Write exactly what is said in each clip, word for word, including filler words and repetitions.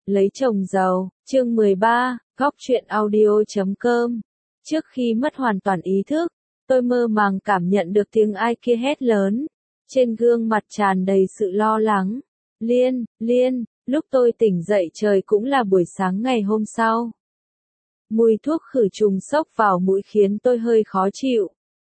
Lấy chồng giàu, chương mười ba, góc truyện audio chấm com. Trước khi mất hoàn toàn ý thức, tôi mơ màng cảm nhận được tiếng ai kia hét lớn. Trên gương mặt tràn đầy sự lo lắng. Liên, Liên, lúc tôi tỉnh dậy trời cũng là buổi sáng ngày hôm sau. Mùi thuốc khử trùng xốc vào mũi khiến tôi hơi khó chịu.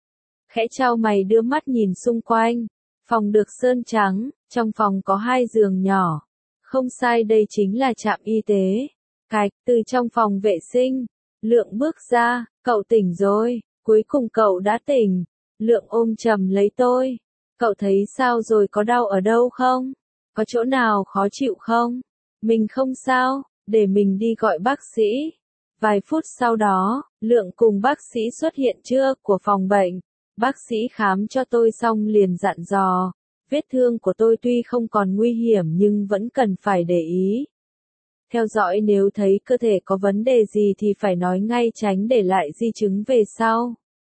Khẽ chau mày đưa mắt nhìn xung quanh. Phòng được sơn trắng, trong phòng có hai giường nhỏ. Không sai, đây chính là trạm y tế. Cạch, từ trong phòng vệ sinh. Lượng bước ra, cậu tỉnh rồi, cuối cùng cậu đã tỉnh. Lượng ôm chầm lấy tôi. Cậu thấy sao rồi, có đau ở đâu không? Có chỗ nào khó chịu không? Mình không sao, để mình đi gọi bác sĩ. Vài phút sau đó, Lượng cùng bác sĩ xuất hiện trước của phòng bệnh. Bác sĩ khám cho tôi xong liền dặn dò. Vết thương của tôi tuy không còn nguy hiểm nhưng vẫn cần phải để ý. Theo dõi, nếu thấy cơ thể có vấn đề gì thì phải nói ngay, tránh để lại di chứng về sau.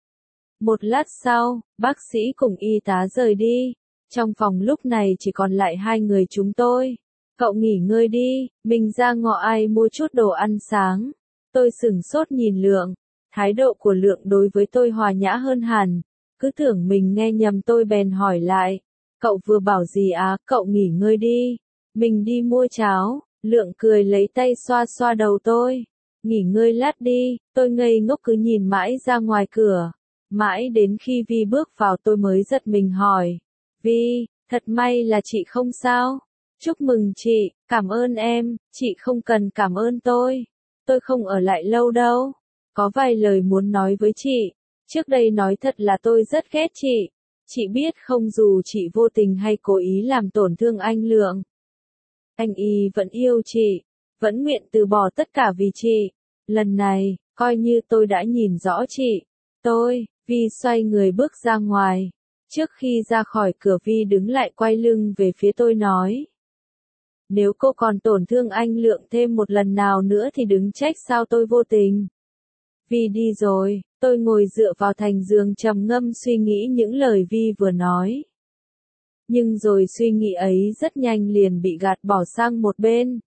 Một lát sau, bác sĩ cùng y tá rời đi. Trong phòng lúc này chỉ còn lại hai người chúng tôi. Cậu nghỉ ngơi đi, mình ra ngõ ai mua chút đồ ăn sáng. Tôi sửng sốt nhìn Lượng. Thái độ của Lượng đối với tôi hòa nhã hơn hẳn. Cứ tưởng mình nghe nhầm tôi bèn hỏi lại. Cậu vừa bảo gì á? Cậu nghỉ ngơi đi. Mình đi mua cháo. Lượng cười lấy tay xoa xoa đầu tôi. Nghỉ ngơi lát đi. Tôi ngây ngốc cứ nhìn mãi ra ngoài cửa. Mãi đến khi Vi bước vào tôi mới giật mình hỏi. Vi, thật may là chị không sao. Chúc mừng chị, cảm ơn em. Chị không cần cảm ơn tôi. Tôi không ở lại lâu đâu. Có vài lời muốn nói với chị. Trước đây nói thật là tôi rất ghét chị. Chị biết không, dù chị vô tình hay cố ý làm tổn thương anh Lượng, anh y vẫn yêu chị, vẫn nguyện từ bỏ tất cả vì chị. Lần này, coi như tôi đã nhìn rõ chị. Tôi, Vi xoay người bước ra ngoài. Trước khi ra khỏi cửa, Vi đứng lại quay lưng về phía tôi nói. Nếu cô còn tổn thương anh Lượng thêm một lần nào nữa thì đừng trách sao tôi vô tình. Vi đi rồi, tôi ngồi dựa vào thành giường trầm ngâm suy nghĩ những lời Vi vừa nói. Nhưng rồi suy nghĩ ấy rất nhanh liền bị gạt bỏ sang một bên.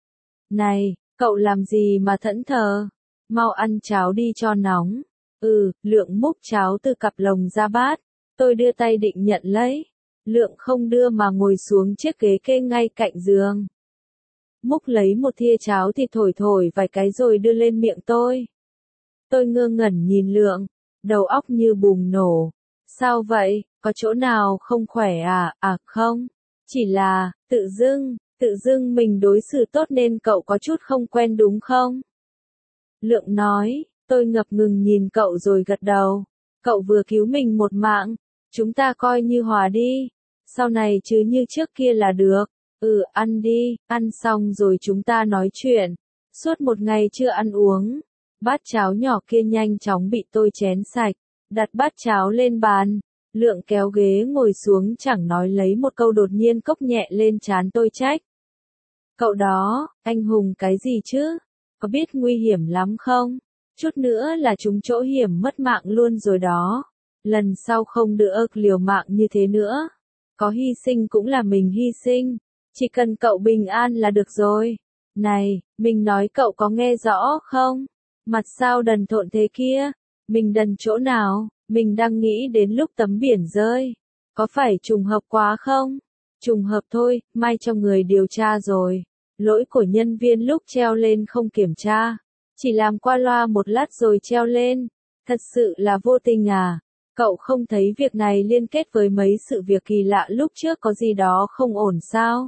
Này, cậu làm gì mà thẫn thờ? Mau ăn cháo đi cho nóng. Ừ, Lượng múc cháo từ cặp lồng ra bát. Tôi đưa tay định nhận lấy. Lượng không đưa mà ngồi xuống chiếc ghế kê ngay cạnh giường. Múc lấy một thìa cháo thì thổi thổi vài cái rồi đưa lên miệng tôi. Tôi ngơ ngẩn nhìn Lượng, đầu óc như bùng nổ. Sao vậy, có chỗ nào không khỏe à? À không, chỉ là, tự dưng, tự dưng mình đối xử tốt nên cậu có chút không quen đúng không? Lượng nói, tôi ngập ngừng nhìn cậu rồi gật đầu. Cậu vừa cứu mình một mạng, chúng ta coi như hòa đi. Sau này chứ như trước kia là được. Ừ, ăn đi, ăn xong rồi chúng ta nói chuyện. Suốt một ngày chưa ăn uống. Bát cháo nhỏ kia nhanh chóng bị tôi chén sạch, đặt bát cháo lên bàn. Lượng kéo ghế ngồi xuống chẳng nói lấy một câu, đột nhiên cốc nhẹ lên trán tôi trách. Cậu đó, anh hùng cái gì chứ? Có biết nguy hiểm lắm không? Chút nữa là trúng chỗ hiểm mất mạng luôn rồi đó. Lần sau không được liều mạng như thế nữa. Có hy sinh cũng là mình hy sinh. Chỉ cần cậu bình an là được rồi. Này, mình nói cậu có nghe rõ không? Mặt sao đần thộn thế kia? Mình đần chỗ nào? Mình đang nghĩ đến lúc tấm biển rơi. Có phải trùng hợp quá không? Trùng hợp thôi, may cho người điều tra rồi. Lỗi của nhân viên lúc treo lên không kiểm tra. Chỉ làm qua loa một lát rồi treo lên. Thật sự là vô tình à? Cậu không thấy việc này liên kết với mấy sự việc kỳ lạ lúc trước có gì đó không ổn sao?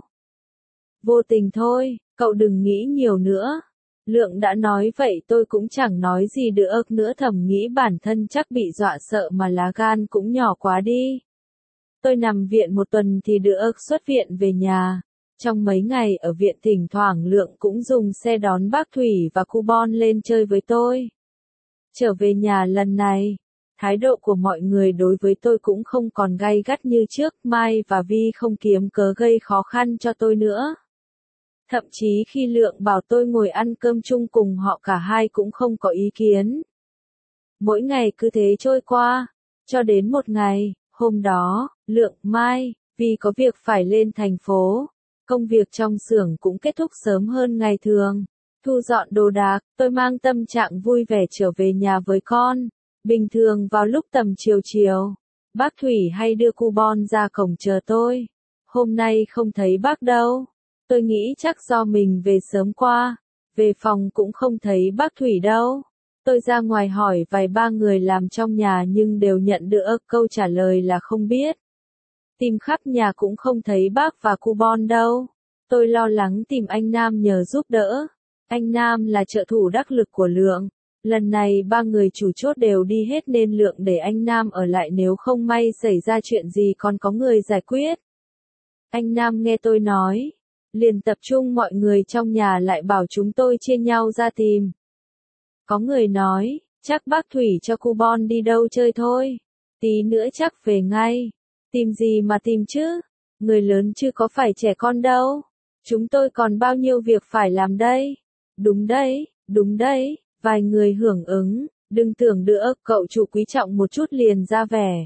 Vô tình thôi, cậu đừng nghĩ nhiều nữa. Lượng đã nói vậy tôi cũng chẳng nói gì được nữa, thầm nghĩ bản thân chắc bị dọa sợ mà lá gan cũng nhỏ quá đi. Tôi nằm viện một tuần thì được xuất viện về nhà. Trong mấy ngày ở viện thỉnh thoảng Lượng cũng dùng xe đón bác Thủy và cu Bon lên chơi với tôi. Trở về nhà lần này, thái độ của mọi người đối với tôi cũng không còn gay gắt như trước. Mai và Vi không kiếm cớ gây khó khăn cho tôi nữa. Thậm chí khi Lượng bảo tôi ngồi ăn cơm chung cùng họ, cả hai cũng không có ý kiến. Mỗi ngày cứ thế trôi qua, cho đến một ngày, hôm đó, Lượng, Mai, vì có việc phải lên thành phố. Công việc trong xưởng cũng kết thúc sớm hơn ngày thường. Thu dọn đồ đạc, tôi mang tâm trạng vui vẻ trở về nhà với con. Bình thường vào lúc tầm chiều chiều, bác Thủy hay đưa coupon ra cổng chờ tôi. Hôm nay không thấy bác đâu. Tôi nghĩ chắc do mình về sớm qua. Về phòng cũng không thấy bác Thủy đâu. Tôi ra ngoài hỏi vài ba người làm trong nhà nhưng đều nhận được câu trả lời là không biết. Tìm khắp nhà cũng không thấy bác và coupon đâu. Tôi lo lắng tìm anh Nam nhờ giúp đỡ. Anh Nam là trợ thủ đắc lực của Lượng. Lần này ba người chủ chốt đều đi hết nên Lượng để anh Nam ở lại nếu không may xảy ra chuyện gì còn có người giải quyết. Anh Nam nghe tôi nói, liền tập trung mọi người trong nhà lại bảo chúng tôi chia nhau ra tìm. Có người nói, chắc bác Thủy cho coupon đi đâu chơi thôi. Tí nữa chắc về ngay. Tìm gì mà tìm chứ? Người lớn chứ có phải trẻ con đâu. Chúng tôi còn bao nhiêu việc phải làm đây? Đúng đấy, đúng đấy. Vài người hưởng ứng, đừng tưởng được cậu chủ quý trọng một chút liền ra vẻ.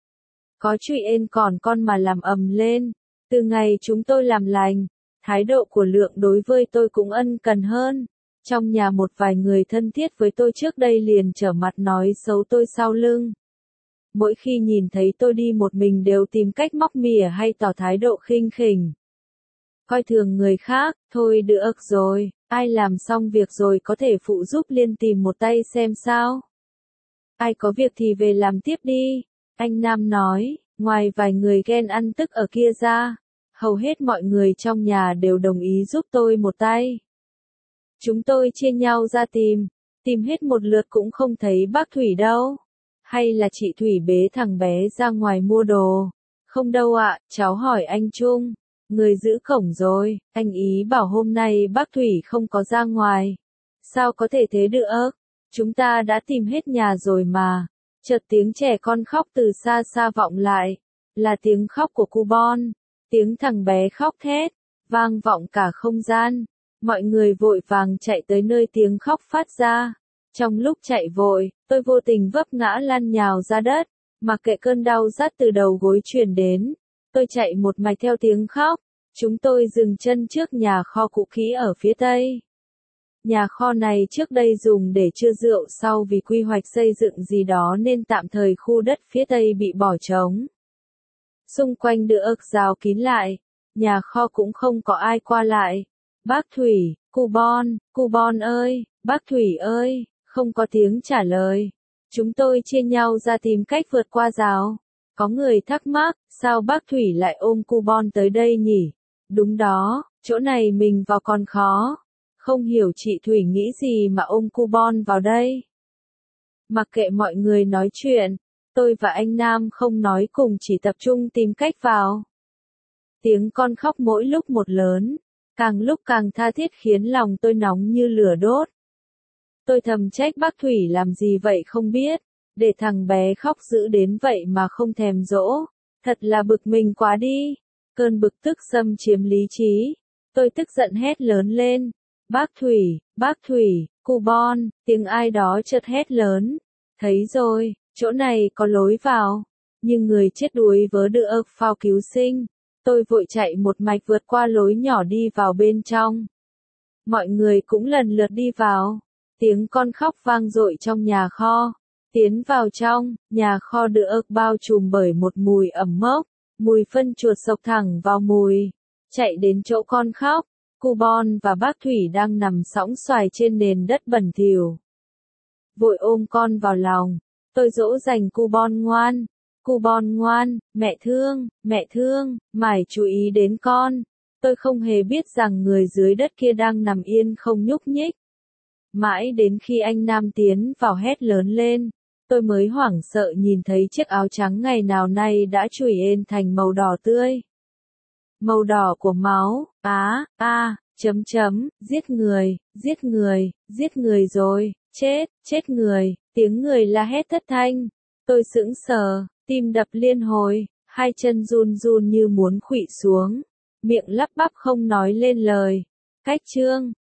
Có chuyện còn con mà làm ầm lên. Từ ngày chúng tôi làm lành, thái độ của Lượng đối với tôi cũng ân cần hơn. Trong nhà một vài người thân thiết với tôi trước đây liền trở mặt nói xấu tôi sau lưng. Mỗi khi nhìn thấy tôi đi một mình đều tìm cách móc mỉa hay tỏ thái độ khinh khỉnh. Coi thường người khác, thôi được rồi, ai làm xong việc rồi có thể phụ giúp liên tìm một tay xem sao. Ai có việc thì về làm tiếp đi, anh Nam nói, ngoài vài người ghen ăn tức ở kia ra, hầu hết mọi người trong nhà đều đồng ý giúp tôi một tay. Chúng tôi chia nhau ra tìm, tìm hết một lượt cũng không thấy bác Thủy đâu. Hay là chị Thủy bế thằng bé ra ngoài mua đồ? Không đâu ạ, cháu hỏi anh Trung. Người giữ cổng rồi, anh ý bảo hôm nay bác Thủy không có ra ngoài. Sao có thể thế được? Chúng ta đã tìm hết nhà rồi mà. Chợt tiếng trẻ con khóc từ xa xa vọng lại. Là tiếng khóc của coupon. Tiếng thằng bé khóc thét, vang vọng cả không gian. Mọi người vội vàng chạy tới nơi tiếng khóc phát ra. Trong lúc chạy vội, tôi vô tình vấp ngã lăn nhào ra đất, mặc kệ cơn đau rát từ đầu gối truyền đến. Tôi chạy một mạch theo tiếng khóc. Chúng tôi dừng chân trước nhà kho cũ kỹ ở phía tây. Nhà kho này trước đây dùng để chứa rượu, sau vì quy hoạch xây dựng gì đó nên tạm thời khu đất phía tây bị bỏ trống. Xung quanh được rào kín lại, nhà kho cũng không có ai qua lại. Bác Thủy, coupon, coupon ơi, bác Thủy ơi, không có tiếng trả lời. Chúng tôi chia nhau ra tìm cách vượt qua rào. Có người thắc mắc, sao bác Thủy lại ôm coupon tới đây nhỉ? Đúng đó, chỗ này mình vào còn khó. Không hiểu chị Thủy nghĩ gì mà ôm coupon vào đây. Mặc kệ mọi người nói chuyện, tôi và anh Nam không nói cùng chỉ tập trung tìm cách vào. Tiếng con khóc mỗi lúc một lớn, càng lúc càng tha thiết khiến lòng tôi nóng như lửa đốt. Tôi thầm trách bác Thủy làm gì vậy không biết, để thằng bé khóc dữ đến vậy mà không thèm dỗ, thật là bực mình quá đi. Cơn bực tức xâm chiếm lý trí, tôi tức giận hét lớn lên, bác Thủy, bác Thủy, coupon, tiếng ai đó chợt hét lớn, thấy rồi, chỗ này có lối vào, nhưng người chết đuối vớ được phao cứu sinh, tôi vội chạy một mạch vượt qua lối nhỏ đi vào bên trong. Mọi người cũng lần lượt đi vào, tiếng con khóc vang dội trong nhà kho, tiến vào trong, nhà kho được bao trùm bởi một mùi ẩm mốc. Mùi phân chuột xộc thẳng vào mùi, chạy đến chỗ con khóc, coupon và bác Thủy đang nằm sõng xoài trên nền đất bẩn thỉu. Vội ôm con vào lòng, tôi dỗ dành coupon ngoan, coupon ngoan, mẹ thương, mẹ thương, mải chú ý đến con. Tôi không hề biết rằng người dưới đất kia đang nằm yên không nhúc nhích. Mãi đến khi anh Nam tiến vào hét lớn lên. Tôi mới hoảng sợ nhìn thấy chiếc áo trắng ngày nào nay đã trụi ên thành màu đỏ tươi. Màu đỏ của máu, á, a, à, chấm chấm, giết người, giết người, giết người rồi, chết, chết người, tiếng người la hét thất thanh. Tôi sững sờ, tim đập liên hồi, hai chân run run như muốn khuỵu xuống, miệng lắp bắp không nói lên lời. Cách chương